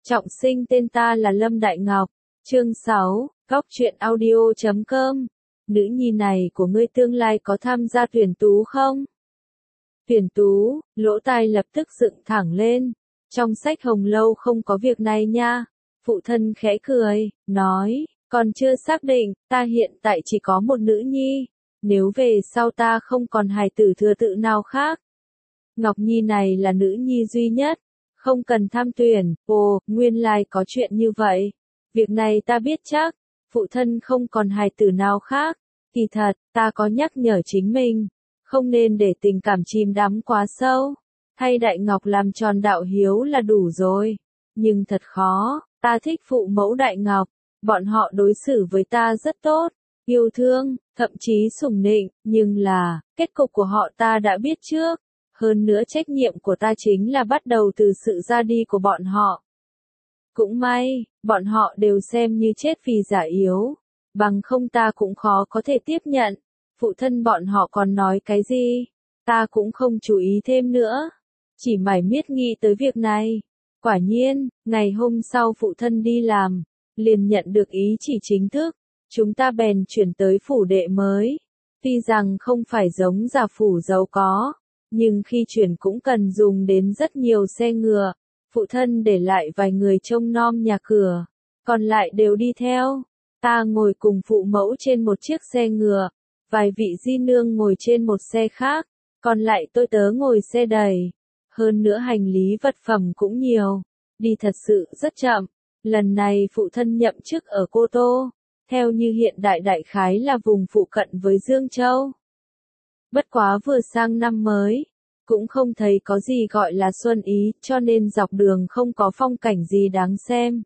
Trọng sinh, tên ta là Lâm Đại Ngọc. Chương 6, Góc truyện audio.com. Nữ nhi này của ngươi tương lai có tham gia tuyển tú không? Tuyển tú, lỗ tai lập tức dựng thẳng lên. Trong sách Hồng Lâu không có việc này nha. Phụ thân khẽ cười, nói, còn chưa xác định, ta hiện tại chỉ có một nữ nhi. Nếu về sau ta không còn hài tử thừa tự nào khác. Ngọc Nhi này là nữ nhi duy nhất. Không cần tham tuyển. Ồ, nguyên lai có chuyện như vậy. Việc này ta biết chắc. Phụ thân không còn hài tử nào khác. Kỳ thật, ta có nhắc nhở chính mình. Không nên để tình cảm chìm đắm quá sâu. Thay Đại Ngọc làm tròn đạo hiếu là đủ rồi. Nhưng thật khó, ta thích phụ mẫu Đại Ngọc. Bọn họ đối xử với ta rất tốt. Yêu thương, thậm chí sủng nịnh. Nhưng là, kết cục của họ ta đã biết trước. Hơn nữa trách nhiệm của ta chính là bắt đầu từ sự ra đi của bọn họ. Cũng may, bọn họ đều xem như chết vì giả yếu. Bằng không ta cũng khó có thể tiếp nhận. Phụ thân bọn họ còn nói cái gì? Ta cũng không chú ý thêm nữa. Chỉ mải miết nghĩ tới việc này. Quả nhiên, ngày hôm sau phụ thân đi làm, liền nhận được ý chỉ chính thức. Chúng ta bèn chuyển tới phủ đệ mới. Tuy rằng không phải giống giả phủ giàu có. Nhưng khi chuyển cũng cần dùng đến rất nhiều xe ngựa. Phụ thân để lại vài người trông nom nhà cửa. Còn lại đều đi theo. Ta ngồi cùng phụ mẫu trên một chiếc xe ngựa. Vài vị di nương ngồi trên một xe khác. Còn lại tôi tớ ngồi xe đầy. Hơn nữa hành lý vật phẩm cũng nhiều. Đi thật sự rất chậm. Lần này phụ thân nhậm chức ở Cô Tô. Theo như hiện đại đại khái là vùng phụ cận với Dương Châu. Bất quá vừa sang năm mới, cũng không thấy có gì gọi là xuân ý, cho nên dọc đường không có phong cảnh gì đáng xem.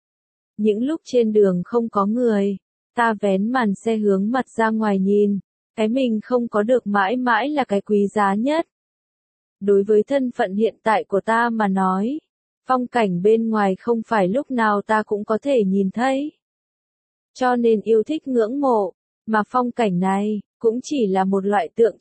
Những lúc trên đường không có người, ta vén màn xe hướng mặt ra ngoài nhìn, cái mình không có được mãi mãi là cái quý giá nhất. Đối với thân phận hiện tại của ta mà nói, phong cảnh bên ngoài không phải lúc nào ta cũng có thể nhìn thấy. Cho nên yêu thích ngưỡng mộ, mà phong cảnh này cũng chỉ là một loại tượng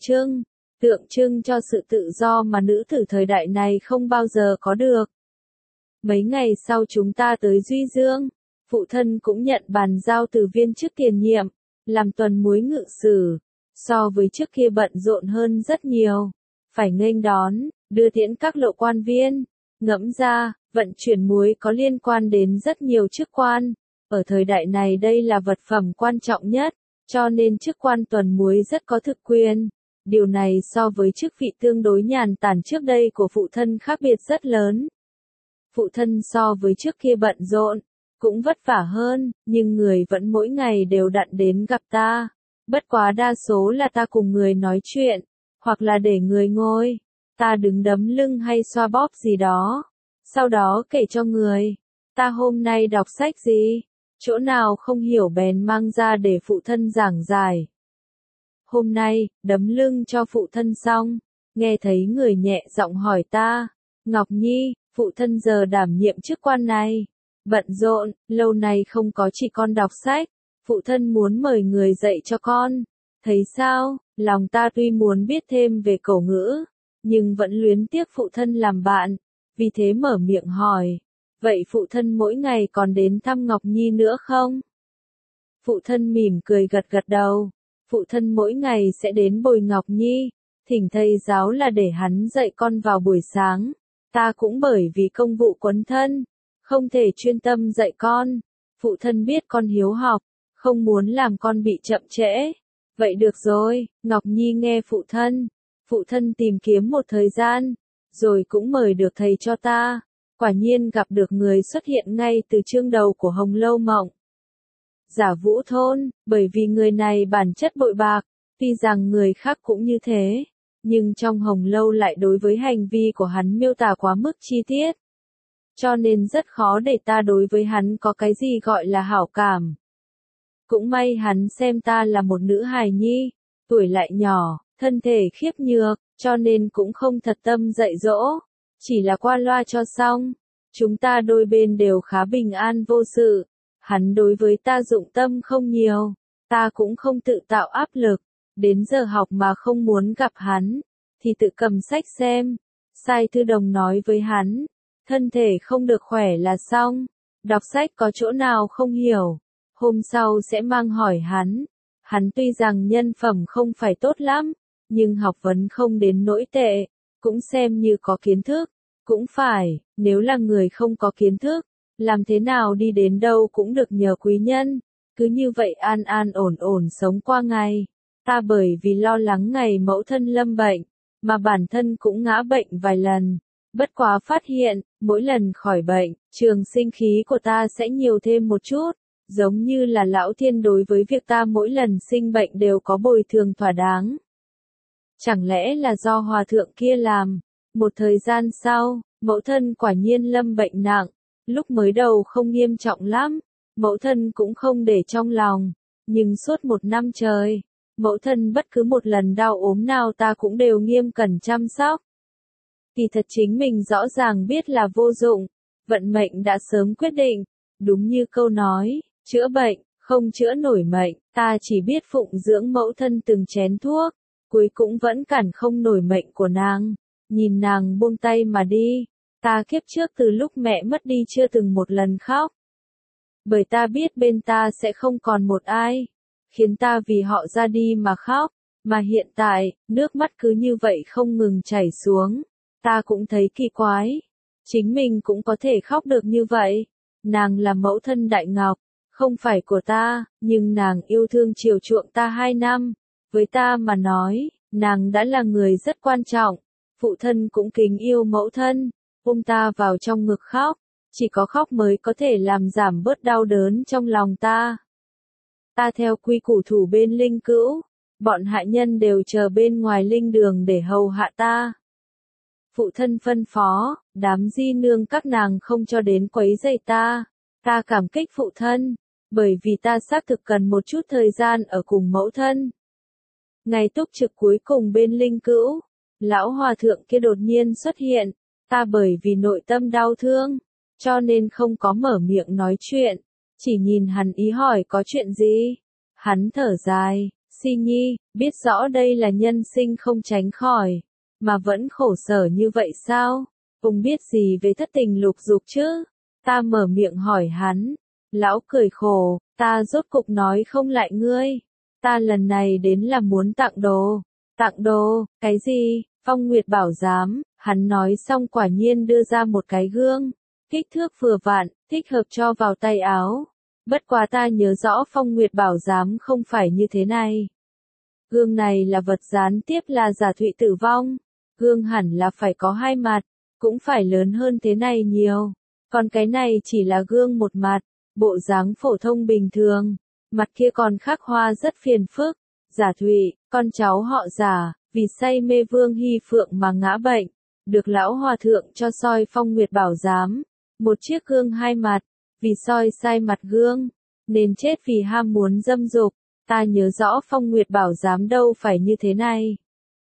trưng cho sự tự do mà nữ tử thời đại này không bao giờ có được. Mấy ngày sau chúng ta tới Duy Dương, phụ thân cũng nhận bàn giao từ viên chức tiền nhiệm, làm tuần muối ngự sử, so với trước kia bận rộn hơn rất nhiều, phải nghênh đón, đưa tiễn các lộ quan viên, ngẫm ra, vận chuyển muối có liên quan đến rất nhiều chức quan, ở thời đại này đây là vật phẩm quan trọng nhất, cho nên chức quan tuần muối rất có thực quyền. Điều này so với chức vị tương đối nhàn tản trước đây của phụ thân khác biệt rất lớn. Phụ thân so với trước kia bận rộn, cũng vất vả hơn, nhưng người vẫn mỗi ngày đều đặn đến gặp ta. Bất quá đa số là ta cùng người nói chuyện, hoặc là để người ngồi, ta đứng đấm lưng hay xoa bóp gì đó. Sau đó kể cho người, ta hôm nay đọc sách gì, chỗ nào không hiểu bèn mang ra để phụ thân giảng giải. Hôm nay, đấm lưng cho phụ thân xong, nghe thấy người nhẹ giọng hỏi ta, Ngọc Nhi, phụ thân giờ đảm nhiệm chức quan này, bận rộn, lâu nay không có chỉ con đọc sách, phụ thân muốn mời người dạy cho con, thấy sao, lòng ta tuy muốn biết thêm về cổ ngữ, nhưng vẫn luyến tiếc phụ thân làm bạn, vì thế mở miệng hỏi, vậy phụ thân mỗi ngày còn đến thăm Ngọc Nhi nữa không? Phụ thân mỉm cười gật gật đầu. Phụ thân mỗi ngày sẽ đến bồi Ngọc Nhi, thỉnh thầy giáo là để hắn dạy con vào buổi sáng. Ta cũng bởi vì công vụ quấn thân, không thể chuyên tâm dạy con. Phụ thân biết con hiếu học, không muốn làm con bị chậm trễ. Vậy được rồi, Ngọc Nhi nghe phụ thân. Phụ thân tìm kiếm một thời gian, rồi cũng mời được thầy cho ta. Quả nhiên gặp được người xuất hiện ngay từ chương đầu của Hồng Lâu Mộng. Giả Vũ Thôn, bởi vì người này bản chất bội bạc, tuy rằng người khác cũng như thế, nhưng trong Hồng Lâu lại đối với hành vi của hắn miêu tả quá mức chi tiết. Cho nên rất khó để ta đối với hắn có cái gì gọi là hảo cảm. Cũng may hắn xem ta là một nữ hài nhi, tuổi lại nhỏ, thân thể khiếp nhược, cho nên cũng không thật tâm dạy dỗ, chỉ là qua loa cho xong. Chúng ta đôi bên đều khá bình an vô sự. Hắn đối với ta dụng tâm không nhiều, ta cũng không tự tạo áp lực, đến giờ học mà không muốn gặp hắn, thì tự cầm sách xem, sai thư đồng nói với hắn, thân thể không được khỏe là xong, đọc sách có chỗ nào không hiểu, hôm sau sẽ mang hỏi hắn tuy rằng nhân phẩm không phải tốt lắm, nhưng học vấn không đến nỗi tệ, cũng xem như có kiến thức, cũng phải, nếu là người không có kiến thức, làm thế nào đi đến đâu cũng được nhờ quý nhân, cứ như vậy an an ổn ổn sống qua ngày. Ta bởi vì lo lắng ngày mẫu thân lâm bệnh, mà bản thân cũng ngã bệnh vài lần, bất quá phát hiện, mỗi lần khỏi bệnh, trường sinh khí của ta sẽ nhiều thêm một chút, giống như là lão thiên đối với việc ta mỗi lần sinh bệnh đều có bồi thường thỏa đáng. Chẳng lẽ là do hòa thượng kia làm? Một thời gian sau, mẫu thân quả nhiên lâm bệnh nặng, lúc mới đầu không nghiêm trọng lắm, mẫu thân cũng không để trong lòng, nhưng suốt 1 năm trời, mẫu thân bất cứ một lần đau ốm nào ta cũng đều nghiêm cẩn chăm sóc. Kỳ thật chính mình rõ ràng biết là vô dụng, vận mệnh đã sớm quyết định, đúng như câu nói, chữa bệnh, không chữa nổi mệnh, ta chỉ biết phụng dưỡng mẫu thân từng chén thuốc, cuối cũng vẫn cản không nổi mệnh của nàng, nhìn nàng buông tay mà đi, ta kiếp trước từ lúc mẹ mất đi chưa từng một lần khóc. Bởi ta biết bên ta sẽ không còn một ai, khiến ta vì họ ra đi mà khóc, mà hiện tại, nước mắt cứ như vậy không ngừng chảy xuống, ta cũng thấy kỳ quái, chính mình cũng có thể khóc được như vậy, nàng là mẫu thân Đại Ngọc, không phải của ta, nhưng nàng yêu thương chiều chuộng ta 2 năm, với ta mà nói, nàng đã là người rất quan trọng, phụ thân cũng kính yêu mẫu thân, ôm ta vào trong ngực khóc, chỉ có khóc mới có thể làm giảm bớt đau đớn trong lòng ta. Ta theo quy củ thủ bên linh cữu, bọn hạ nhân đều chờ bên ngoài linh đường để hầu hạ ta. Phụ thân phân phó, đám di nương các nàng không cho đến quấy rầy ta, ta cảm kích phụ thân, bởi vì ta xác thực cần một chút thời gian ở cùng mẫu thân. Ngày túc trực cuối cùng bên linh cữu, lão hòa thượng kia đột nhiên xuất hiện, ta bởi vì nội tâm đau thương, cho nên không có mở miệng nói chuyện, chỉ nhìn hắn ý hỏi có chuyện gì. Hắn thở dài, Si Nhi, biết rõ đây là nhân sinh không tránh khỏi, mà vẫn khổ sở như vậy sao? Ông biết gì về thất tình lục dục chứ? Ta mở miệng hỏi hắn, lão cười khổ, ta rốt cục nói không lại ngươi, ta lần này đến là muốn tặng đồ, cái gì? Phong Nguyệt Bảo Giám, hắn nói xong quả nhiên đưa ra một cái gương, kích thước vừa vặn, thích hợp cho vào tay áo. Bất quá ta nhớ rõ Phong Nguyệt Bảo Giám không phải như thế này. Gương này là vật gián tiếp là giả thụy tử vong, gương hẳn là phải có 2 mặt, cũng phải lớn hơn thế này nhiều. Còn cái này chỉ là gương một mặt, bộ dáng phổ thông bình thường, mặt kia còn khắc hoa rất phiền phức. Giả Thụy, con cháu họ Giả, vì say mê Vương Hy Phượng mà ngã bệnh, được lão hòa thượng cho soi Phong Nguyệt Bảo Giám, một chiếc gương 2 mặt, vì soi sai mặt gương, nên chết vì ham muốn dâm dục. Ta nhớ rõ Phong Nguyệt Bảo Giám đâu phải như thế này.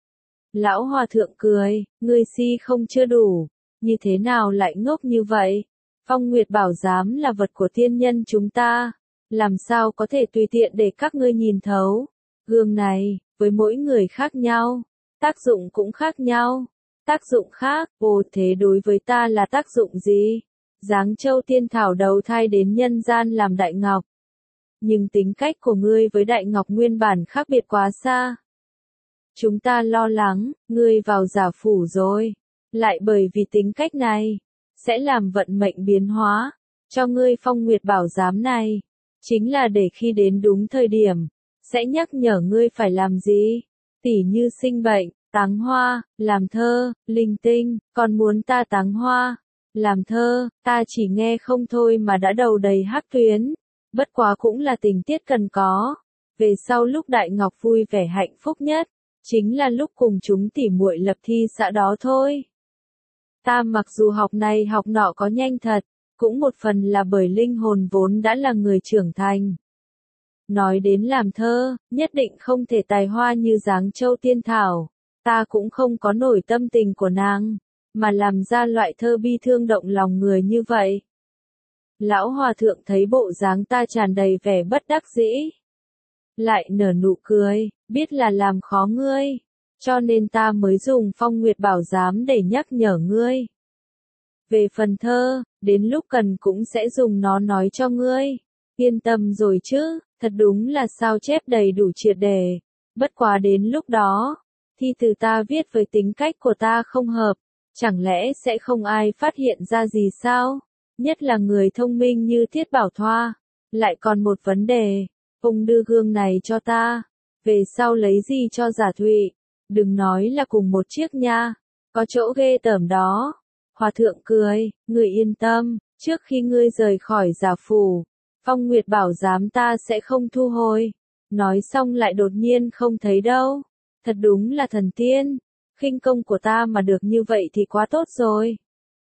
Lão hòa thượng cười, ngươi si không chưa đủ, như thế nào lại ngốc như vậy? Phong Nguyệt Bảo Giám là vật của thiên nhân chúng ta, làm sao có thể tùy tiện để các ngươi nhìn thấu. Gương này, với mỗi người khác nhau, tác dụng cũng khác nhau. Tác dụng khác, ồ thế đối với ta là tác dụng gì? Giáng Châu Tiên Thảo đầu thai đến nhân gian làm Đại Ngọc. Nhưng tính cách của ngươi với Đại Ngọc nguyên bản khác biệt quá xa. Chúng ta lo lắng, ngươi vào giả phủ rồi. Lại bởi vì tính cách này, sẽ làm vận mệnh biến hóa. Cho ngươi Phong Nguyệt Bảo Giám này, chính là để khi đến đúng thời điểm, sẽ nhắc nhở ngươi phải làm gì. Tỉ như sinh bệnh, táng hoa, làm thơ, linh tinh, còn muốn ta táng hoa, làm thơ, ta chỉ nghe không thôi mà đã đầu đầy hắc tuyến. Bất quá cũng là tình tiết cần có. Về sau lúc Đại Ngọc vui vẻ hạnh phúc nhất, chính là lúc cùng chúng tỉ muội lập thi xã đó thôi. Ta mặc dù học này học nọ có nhanh thật, cũng một phần là bởi linh hồn vốn đã là người trưởng thành. Nói đến làm thơ, nhất định không thể tài hoa như Giáng Châu Tiên Thảo, ta cũng không có nổi tâm tình của nàng, mà làm ra loại thơ bi thương động lòng người như vậy. Lão hòa thượng thấy bộ dáng ta tràn đầy vẻ bất đắc dĩ, lại nở nụ cười, biết là làm khó ngươi, cho nên ta mới dùng Phong Nguyệt Bảo Giám để nhắc nhở ngươi. Về phần thơ, đến lúc cần cũng sẽ dùng nó nói cho ngươi. Yên tâm rồi chứ, thật đúng là sao chép đầy đủ triệt đề. Bất quá đến lúc đó, thi từ ta viết với tính cách của ta không hợp, chẳng lẽ sẽ không ai phát hiện ra gì sao? Nhất là người thông minh như Thiết Bảo Thoa. Lại còn một vấn đề, ông đưa gương này cho ta, về sau lấy gì cho Giả Thụy? Đừng nói là cùng một chiếc nha, có chỗ ghê tởm đó. Hòa thượng cười, ngươi yên tâm, trước khi ngươi rời khỏi Giả phủ, Phong Nguyệt bảo giám ta sẽ không thu hồi. Nói xong lại đột nhiên không thấy đâu. Thật đúng là thần tiên, khinh công của ta mà được như vậy thì quá tốt rồi.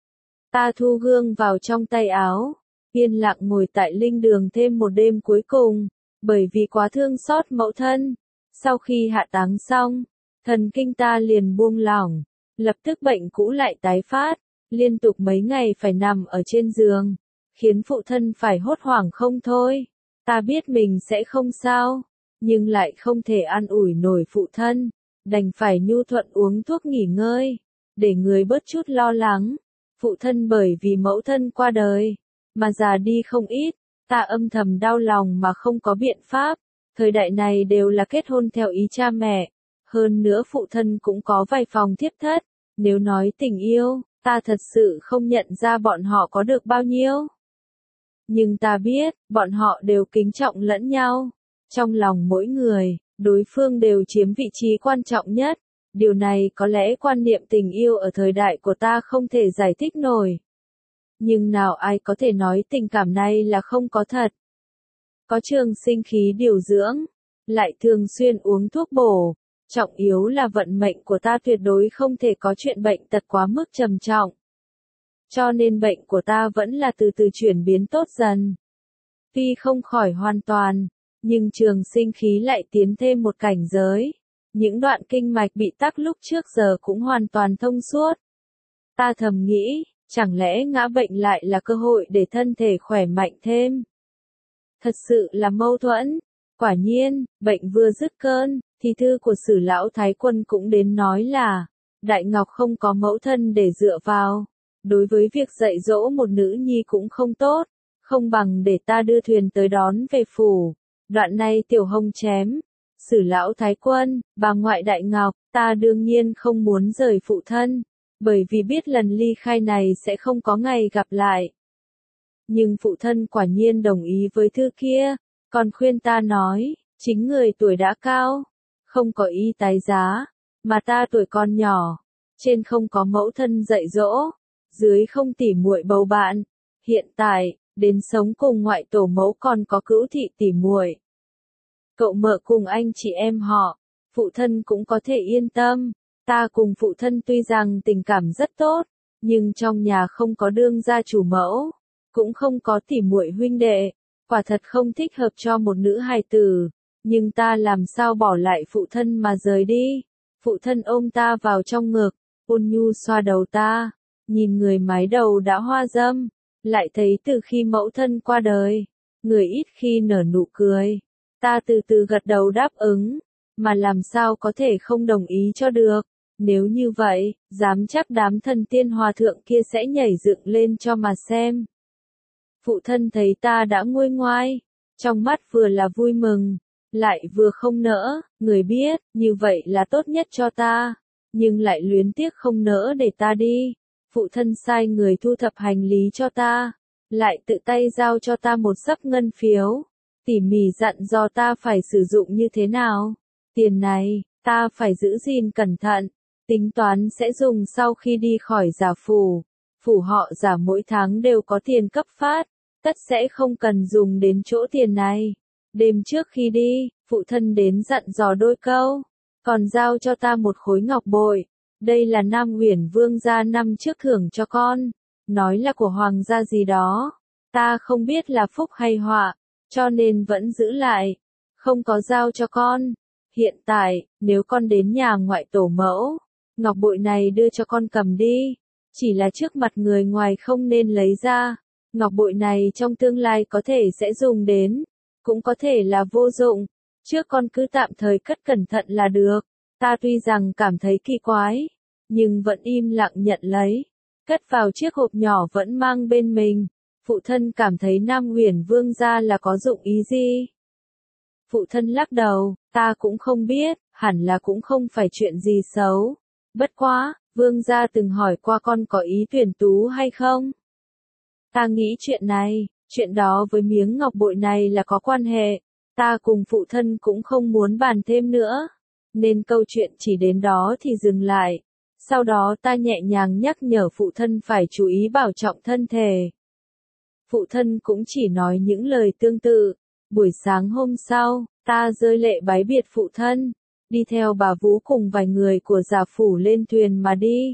Ta thu gương vào trong tay áo, yên lặng ngồi tại linh đường thêm một đêm cuối cùng, bởi vì quá thương xót mẫu thân. Sau khi hạ táng xong, thần kinh ta liền buông lỏng, lập tức bệnh cũ lại tái phát, liên tục mấy ngày phải nằm ở trên giường, khiến phụ thân phải hốt hoảng không thôi. Ta biết mình sẽ không sao, nhưng lại không thể an ủi nổi phụ thân, đành phải nhu thuận uống thuốc nghỉ ngơi, để người bớt chút lo lắng. Phụ thân bởi vì mẫu thân qua đời, mà già đi không ít, ta âm thầm đau lòng mà không có biện pháp. Thời đại này đều là kết hôn theo ý cha mẹ, hơn nữa phụ thân cũng có vài phòng thiếp thất, nếu nói tình yêu, ta thật sự không nhận ra bọn họ có được bao nhiêu. Nhưng ta biết, bọn họ đều kính trọng lẫn nhau. Trong lòng mỗi người, đối phương đều chiếm vị trí quan trọng nhất. Điều này có lẽ quan niệm tình yêu ở thời đại của ta không thể giải thích nổi. Nhưng nào ai có thể nói tình cảm này là không có thật. Có trường sinh khí điều dưỡng, lại thường xuyên uống thuốc bổ. Trọng yếu là vận mệnh của ta tuyệt đối không thể có chuyện bệnh tật quá mức trầm trọng. Cho nên bệnh của ta vẫn là từ từ chuyển biến tốt dần. Tuy không khỏi hoàn toàn, nhưng trường sinh khí lại tiến thêm một cảnh giới. Những đoạn kinh mạch bị tắc lúc trước giờ cũng hoàn toàn thông suốt. Ta thầm nghĩ, chẳng lẽ ngã bệnh lại là cơ hội để thân thể khỏe mạnh thêm? Thật sự là mâu thuẫn. Quả nhiên, bệnh vừa dứt cơn, thì thư của Sử lão Thái Quân cũng đến nói là, Đại Ngọc không có mẫu thân để dựa vào. Đối với việc dạy dỗ một nữ nhi cũng không tốt, không bằng để ta đưa thuyền tới đón về phủ. Đoạn này Tiểu Hồng chém. Sử lão Thái Quân, bà ngoại Đại Ngọc, ta đương nhiên không muốn rời phụ thân, bởi vì biết lần ly khai này sẽ không có ngày gặp lại. Nhưng phụ thân quả nhiên đồng ý với thư kia, còn khuyên ta nói, chính người tuổi đã cao, không có ý tái giá, mà ta tuổi còn nhỏ, trên không có mẫu thân dạy dỗ, dưới không tỉ muội bầu bạn, hiện tại, đến sống cùng ngoại tổ mẫu còn có cữu thị tỉ muội. Cậu mợ cùng anh chị em họ, phụ thân cũng có thể yên tâm. Ta cùng phụ thân tuy rằng tình cảm rất tốt, nhưng trong nhà không có đương gia chủ mẫu, cũng không có tỉ muội huynh đệ, quả thật không thích hợp cho một nữ hài tử. Nhưng ta làm sao bỏ lại phụ thân mà rời đi? Phụ thân ôm ta vào trong ngực, ôn nhu xoa đầu ta, nhìn người mái đầu đã hoa râm, lại thấy từ khi mẫu thân qua đời, người ít khi nở nụ cười. Ta từ từ gật đầu đáp ứng, mà làm sao có thể không đồng ý cho được. Nếu như vậy, dám chắc đám thần tiên hòa thượng kia sẽ nhảy dựng lên cho mà xem. Phụ thân thấy ta đã nguôi ngoai, trong mắt vừa là vui mừng, lại vừa không nỡ, người biết, như vậy là tốt nhất cho ta, nhưng lại luyến tiếc không nỡ để ta đi. Phụ thân sai người thu thập hành lý cho ta, lại tự tay giao cho ta một xấp ngân phiếu, tỉ mỉ dặn dò ta phải sử dụng như thế nào. Tiền này, ta phải giữ gìn cẩn thận, tính toán sẽ dùng sau khi đi khỏi Giả phủ. Phủ họ Giả mỗi tháng đều có tiền cấp phát, tất sẽ không cần dùng đến chỗ tiền này. Đêm trước khi đi, phụ thân đến dặn dò đôi câu, còn giao cho ta một khối ngọc bội. Đây là Nam Uyển Vương gia năm trước thưởng cho con, nói là của hoàng gia gì đó. Ta không biết là phúc hay họa, cho nên vẫn giữ lại, không có giao cho con. Hiện tại, nếu con đến nhà ngoại tổ mẫu, ngọc bội này đưa cho con cầm đi, chỉ là trước mặt người ngoài không nên lấy ra. Ngọc bội này trong tương lai có thể sẽ dùng đến, cũng có thể là vô dụng, trước con cứ tạm thời cất cẩn thận là được. Ta tuy rằng cảm thấy kỳ quái, nhưng vẫn im lặng nhận lấy. cất vào chiếc hộp nhỏ vẫn mang bên mình. Phụ thân cảm thấy Nam Huyền Vương gia là có dụng ý gì? Phụ thân lắc đầu, ta cũng không biết, hẳn là cũng không phải chuyện gì xấu. Bất quá, Vương gia từng hỏi qua con có ý tuyển tú hay không? Ta nghĩ chuyện đó với miếng ngọc bội này là có quan hệ. Ta cùng phụ thân cũng không muốn bàn thêm nữa. Nên câu chuyện chỉ đến đó thì dừng lại. Sau đó ta nhẹ nhàng nhắc nhở phụ thân phải chú ý bảo trọng thân thể. Phụ thân cũng chỉ nói những lời tương tự. Buổi sáng hôm sau, ta rơi lệ bái biệt phụ thân, đi theo bà Vũ cùng vài người của Giả phủ lên thuyền mà đi.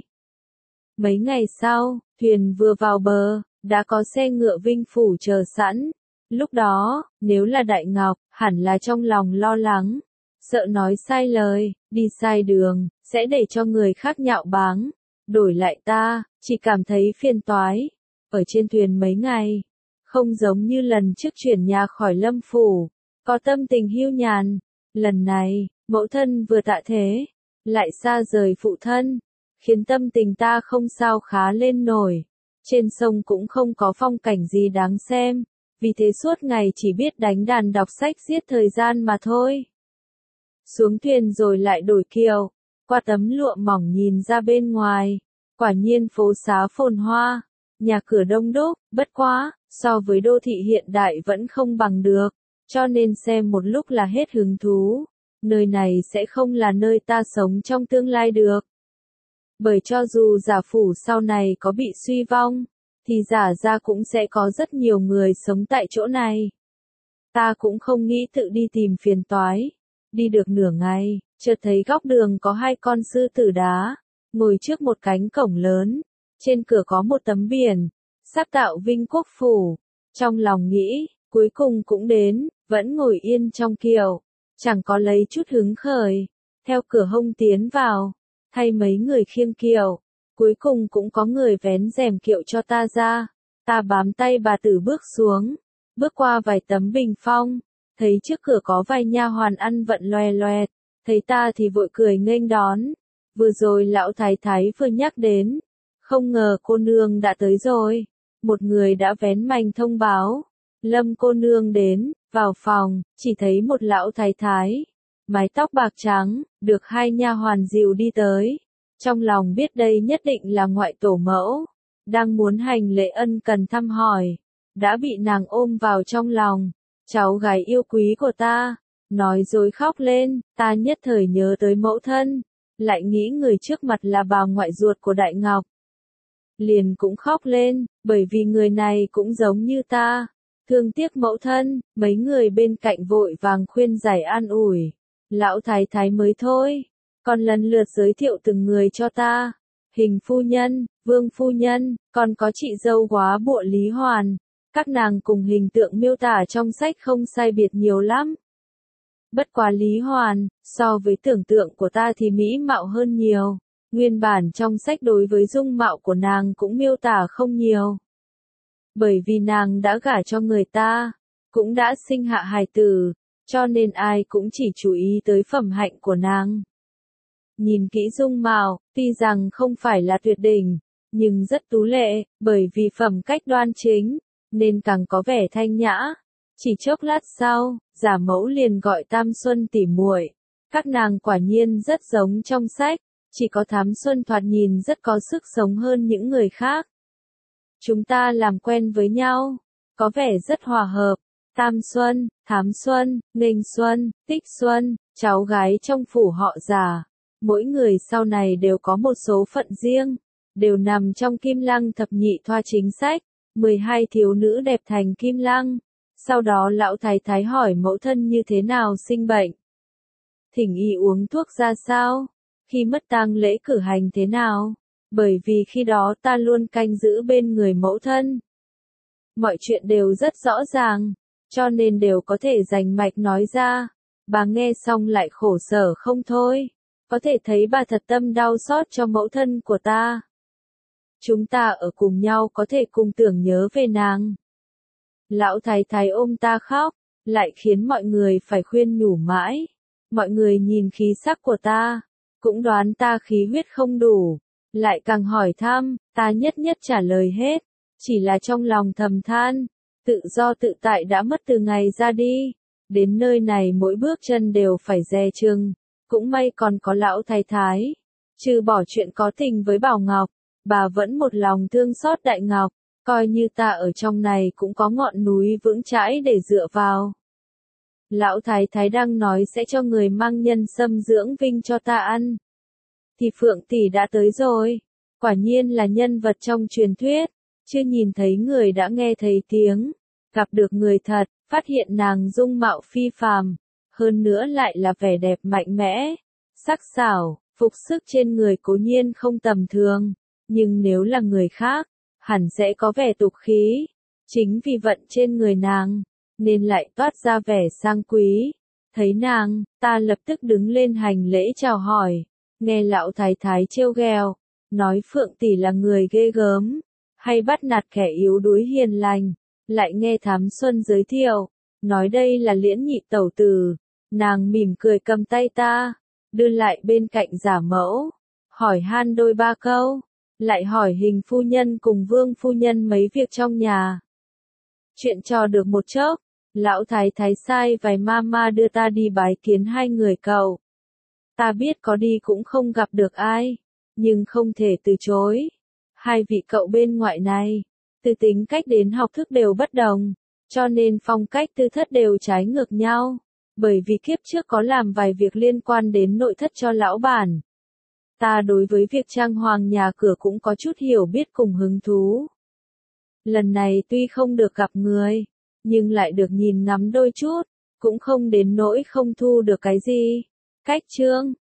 Mấy ngày sau, thuyền vừa vào bờ, đã có xe ngựa Vinh phủ chờ sẵn. Lúc đó, nếu là Đại Ngọc, hẳn là trong lòng lo lắng, sợ nói sai lời, đi sai đường, sẽ để cho người khác nhạo báng. Đổi lại ta, chỉ cảm thấy phiền toái. Ở trên thuyền mấy ngày, không giống như lần trước chuyển nhà khỏi Lâm phủ, có tâm tình hiu nhàn. Lần này, mẫu thân vừa tạ thế, lại xa rời phụ thân, khiến tâm tình ta không sao khá lên nổi. Trên sông cũng không có phong cảnh gì đáng xem, vì thế suốt ngày chỉ biết đánh đàn đọc sách giết thời gian mà thôi. Xuống thuyền rồi lại đổi kiệu, qua tấm lụa mỏng nhìn ra bên ngoài, quả nhiên phố xá phồn hoa, nhà cửa đông đúc, bất quá, so với đô thị hiện đại vẫn không bằng được, cho nên xem một lúc là hết hứng thú. Nơi này sẽ không là nơi ta sống trong tương lai được. Bởi cho dù Giả phủ sau này có bị suy vong, thì Giả gia cũng sẽ có rất nhiều người sống tại chỗ này. Ta cũng không nghĩ tự đi tìm phiền toái. Đi được nửa ngày, chợt thấy góc đường có hai con sư tử đá, ngồi trước một cánh cổng lớn. Trên cửa có một tấm biển, sắp tạo Vinh Quốc phủ. Trong lòng nghĩ, cuối cùng cũng đến, vẫn ngồi yên trong kiệu, chẳng có lấy chút hứng khởi. Theo cửa hông tiến vào, thay mấy người khiêng kiệu, cuối cùng cũng có người vén rèm kiệu cho ta ra. Ta bám tay bà tử bước xuống, bước qua vài tấm bình phong, thấy trước cửa có vài nha hoàn ăn vận loè loẹt, thấy ta thì vội cười nghênh đón. Vừa rồi lão thái thái vừa nhắc đến, không ngờ cô nương đã tới rồi. Một người đã vén mành thông báo, Lâm cô nương đến. Vào phòng, chỉ thấy một lão thái thái, mái tóc bạc trắng, được hai nha hoàn dìu đi tới. Trong lòng biết đây nhất định là ngoại tổ mẫu, đang muốn hành lễ ân cần thăm hỏi, đã bị nàng ôm vào trong lòng. Cháu gái yêu quý của ta, nói dối khóc lên, ta nhất thời nhớ tới mẫu thân, lại nghĩ người trước mặt là bà ngoại ruột của Đại Ngọc. Liền cũng khóc lên, bởi vì người này cũng giống như ta. Thương tiếc mẫu thân, mấy người bên cạnh vội vàng khuyên giải an ủi. Lão thái thái mới thôi, còn lần lượt giới thiệu từng người cho ta. Hình phu nhân, Vương phu nhân, còn có chị dâu góa bụa Lý Hoàn. Các nàng cùng hình tượng miêu tả trong sách không sai biệt nhiều lắm. Bất quá Lý Hoàn, so với tưởng tượng của ta thì mỹ mạo hơn nhiều. Nguyên bản trong sách đối với dung mạo của nàng cũng miêu tả không nhiều. Bởi vì nàng đã gả cho người ta, cũng đã sinh hạ hài tử, cho nên ai cũng chỉ chú ý tới phẩm hạnh của nàng. Nhìn kỹ dung mạo, tuy rằng không phải là tuyệt đỉnh, nhưng rất tú lệ, bởi vì phẩm cách đoan chính, nên càng có vẻ thanh nhã. Chỉ chốc lát sau, Giả mẫu liền gọi Tam Xuân tỉ muội. Các nàng quả nhiên rất giống trong sách, chỉ có Thám Xuân thoạt nhìn rất có sức sống hơn những người khác. Chúng ta làm quen với nhau, có vẻ rất hòa hợp. Tam Xuân, Thám Xuân, Nghênh Xuân, Tích Xuân, cháu gái trong phủ họ Giả. Mỗi người sau này đều có một số phận riêng, đều nằm trong Kim Lăng thập nhị thoa chính sách. 12 thiếu nữ đẹp thành Kim Lăng. Sau đó lão thái thái hỏi mẫu thân như thế nào sinh bệnh. Thỉnh y uống thuốc ra sao? Khi mất tang lễ cử hành thế nào? Bởi vì khi đó ta luôn canh giữ bên người mẫu thân. Mọi chuyện đều rất rõ ràng, cho nên đều có thể rành mạch nói ra. Bà nghe xong lại khổ sở không thôi. Có thể thấy bà thật tâm đau xót cho mẫu thân của ta. Chúng ta ở cùng nhau có thể cùng tưởng nhớ về nàng. Lão thái thái ôm ta khóc, lại khiến mọi người phải khuyên nhủ mãi. Mọi người nhìn khí sắc của ta, cũng đoán ta khí huyết không đủ, lại càng hỏi thăm, ta nhất nhất trả lời hết, chỉ là trong lòng thầm than, tự do tự tại đã mất từ ngày ra đi, đến nơi này mỗi bước chân đều phải dè chừng, cũng may còn có lão thái thái, trừ bỏ chuyện có tình với Bảo Ngọc, bà vẫn một lòng thương xót Đại Ngọc, coi như ta ở trong này cũng có ngọn núi vững chãi để dựa vào. Lão thái thái đang nói sẽ cho người mang nhân sâm dưỡng vinh cho ta ăn. Thì Phượng tỷ đã tới rồi, quả nhiên là nhân vật trong truyền thuyết, chưa nhìn thấy người đã nghe thấy tiếng, gặp được người thật, phát hiện nàng dung mạo phi phàm, hơn nữa lại là vẻ đẹp mạnh mẽ, sắc sảo, phục sức trên người cố nhiên không tầm thường, nhưng nếu là người khác, hẳn sẽ có vẻ tục khí, chính vì vận trên người nàng, nên lại toát ra vẻ sang quý. Thấy nàng, ta lập tức đứng lên hành lễ chào hỏi, nghe lão thái thái trêu ghẹo, nói Phượng tỷ là người ghê gớm, hay bắt nạt kẻ yếu đuối hiền lành, lại nghe Thám Xuân giới thiệu, nói đây là Liễn nhị tẩu tử, nàng mỉm cười cầm tay ta, đưa lại bên cạnh giả mẫu, hỏi han đôi ba câu, lại hỏi Hình phu nhân cùng Vương phu nhân mấy việc trong nhà. Chuyện trò được một chốc, lão thái thái sai vài ma đưa ta đi bái kiến hai người cậu. Ta biết có đi cũng không gặp được ai, nhưng không thể từ chối. Hai vị cậu bên ngoại này, từ tính cách đến học thức đều bất đồng, cho nên phong cách tư thất đều trái ngược nhau, bởi vì kiếp trước có làm vài việc liên quan đến nội thất cho lão bản. Ta đối với việc trang hoàng nhà cửa cũng có chút hiểu biết cùng hứng thú. Lần này tuy không được gặp người, nhưng lại được nhìn ngắm đôi chút, cũng không đến nỗi không thu được cái gì. Cách trương,